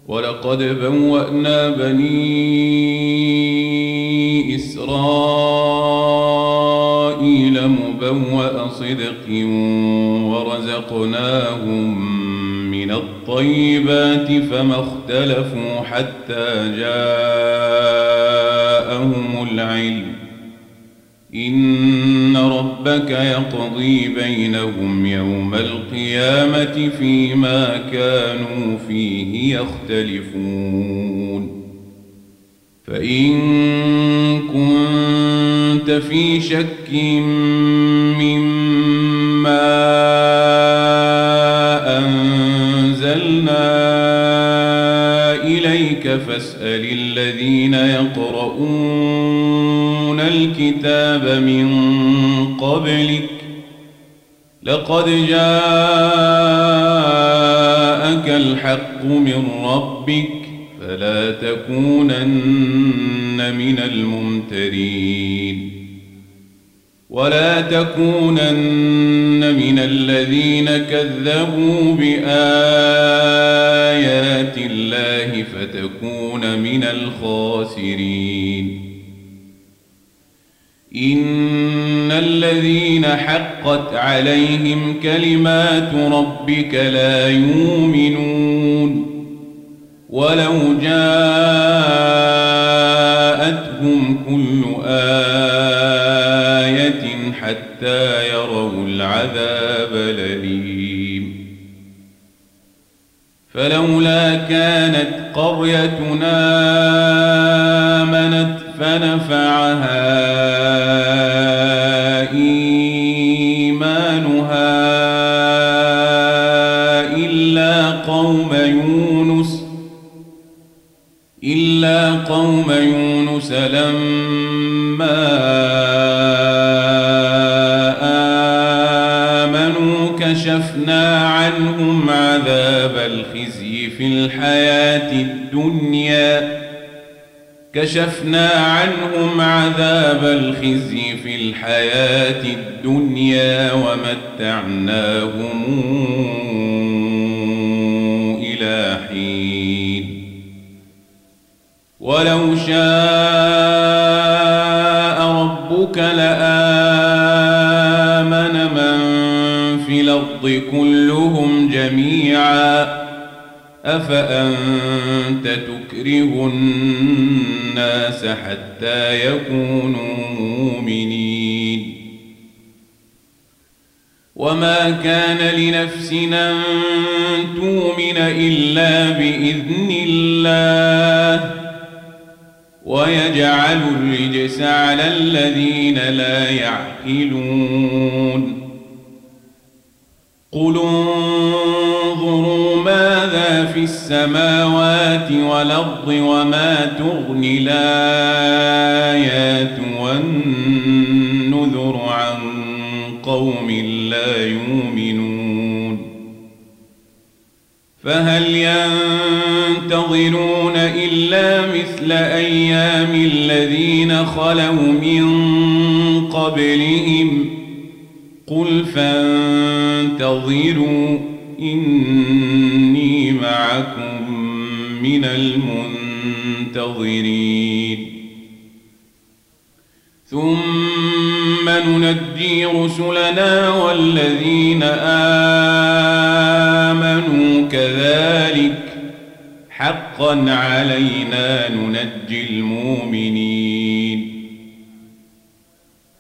ولقد بوأنا بني إسرائيل مبوأ صدق ورزقناهم من الطيبات فما اختلفوا حتى جاءهم العلم إن ربك يقضي بينهم يوم القيامة فيما كانوا فيه يختلفون فإن كنت في شك مما أنزلنا إليك فاسأل الذين يقرؤون الكتاب من قبلك لقد جاءك الحق من ربك فلا تكونن من الممترين ولا تكونن من الذين كذبوا بآيات الله فتكون من الخاسرين إن الذين حقت عليهم كلمات ربك لا يؤمنون ولو جاءتهم كل آية حتى يروا العذاب الأليم فلولا كانت قريتنا آمنت فنفعها إيمانها إلا قوم يونس لما آمنوا كشفنا عنهم عذاب الخزي في الحياة الدنيا ومتعناهم إلى حين ولو شاء ربك لآمن من في الأرض كلهم جميعا أفأنت تكره الناس حتى يكونوا مؤمنين وما كان لنفس أن تؤمن إلا بإذن الله ويجعل الرجس على الذين لا يعقلون قل انظروا ماذا في السماوات والأرض وما تغني الآيات والنذر عن قوم لا يؤمنون فهل ينتظرون إلا مثل أيام الذين خلوا من قبلهم قل فانتظروا إني معكم من المنتظرين ثم ننجي رسلنا والذين آمنوا كذلك حقا علينا ننجي المؤمنين